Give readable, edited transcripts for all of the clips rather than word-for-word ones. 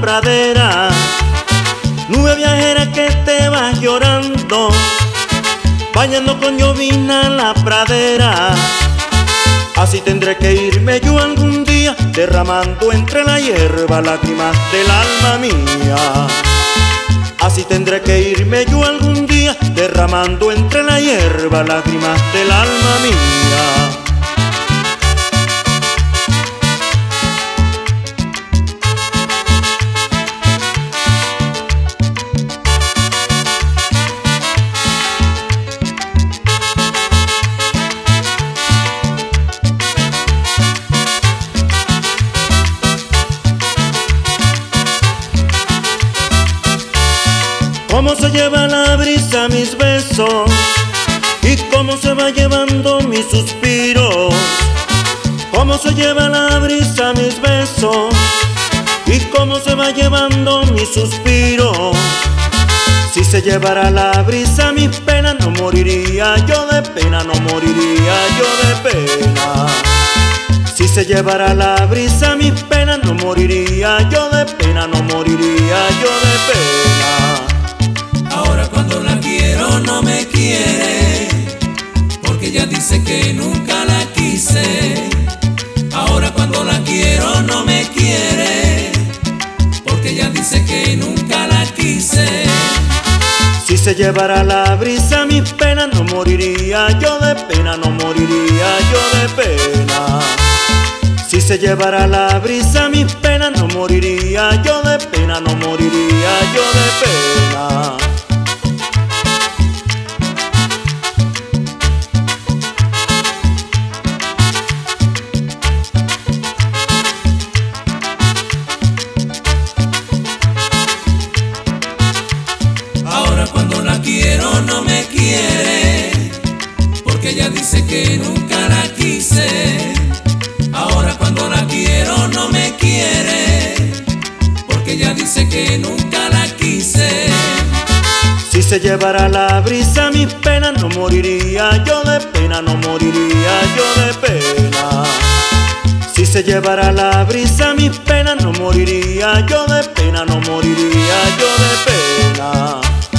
pradera, nube viajera que te vas llorando, bañando con llovina la pradera. Así tendré que irme yo algún día, derramando entre la hierba lágrimas del alma mía. Así tendré que irme yo algún día, derramando entre la hierba lágrimas del alma mía. Cómo se lleva la brisa mis besos y cómo se va llevando mis suspiros. Cómo se lleva la brisa mis besos y cómo se va llevando mis suspiros. Si se llevara la brisa mis penas, no moriría yo de pena, no moriría yo de pena. Si se llevara la brisa mis penas, no moriría yo de pena, no moriría yo de pena. Ahora cuando la quiero no me quiere, porque ella dice que nunca la quise. Ahora cuando la quiero no me quiere, porque ella dice que nunca la quise. Si se llevara la brisa mis penas, no moriría yo de pena, no moriría yo de pena. Si se llevara la brisa mis penas, no moriría yo de pena, no moriría yo de pena. Ahora cuando la quiero no me quiere, porque ella dice que nunca la quise. Ahora cuando la quiero no me quiere, porque ella dice que nunca la quise. Si se llevara la brisa mis penas, no moriría yo de pena, no moriría yo de pena. Si se llevara la brisa mis penas, no moriría yo de pena, no moriría yo de pena.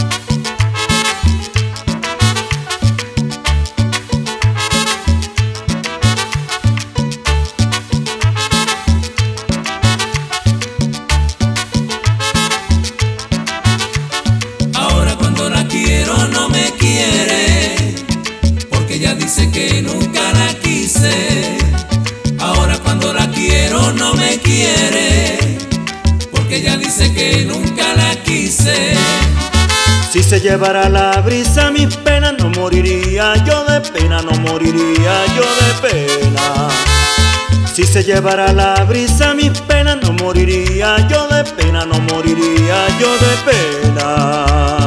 Ahora cuando la quiero no me quiere, porque ella dice que nunca la quise. Ahora cuando la quiero no me quiere, porque ella dice que nunca la quise. Si se llevara la brisa mis penas, no moriría yo de pena, no moriría yo de pena. Si se llevara la brisa mis penas, no moriría yo de pena, no moriría yo de pena.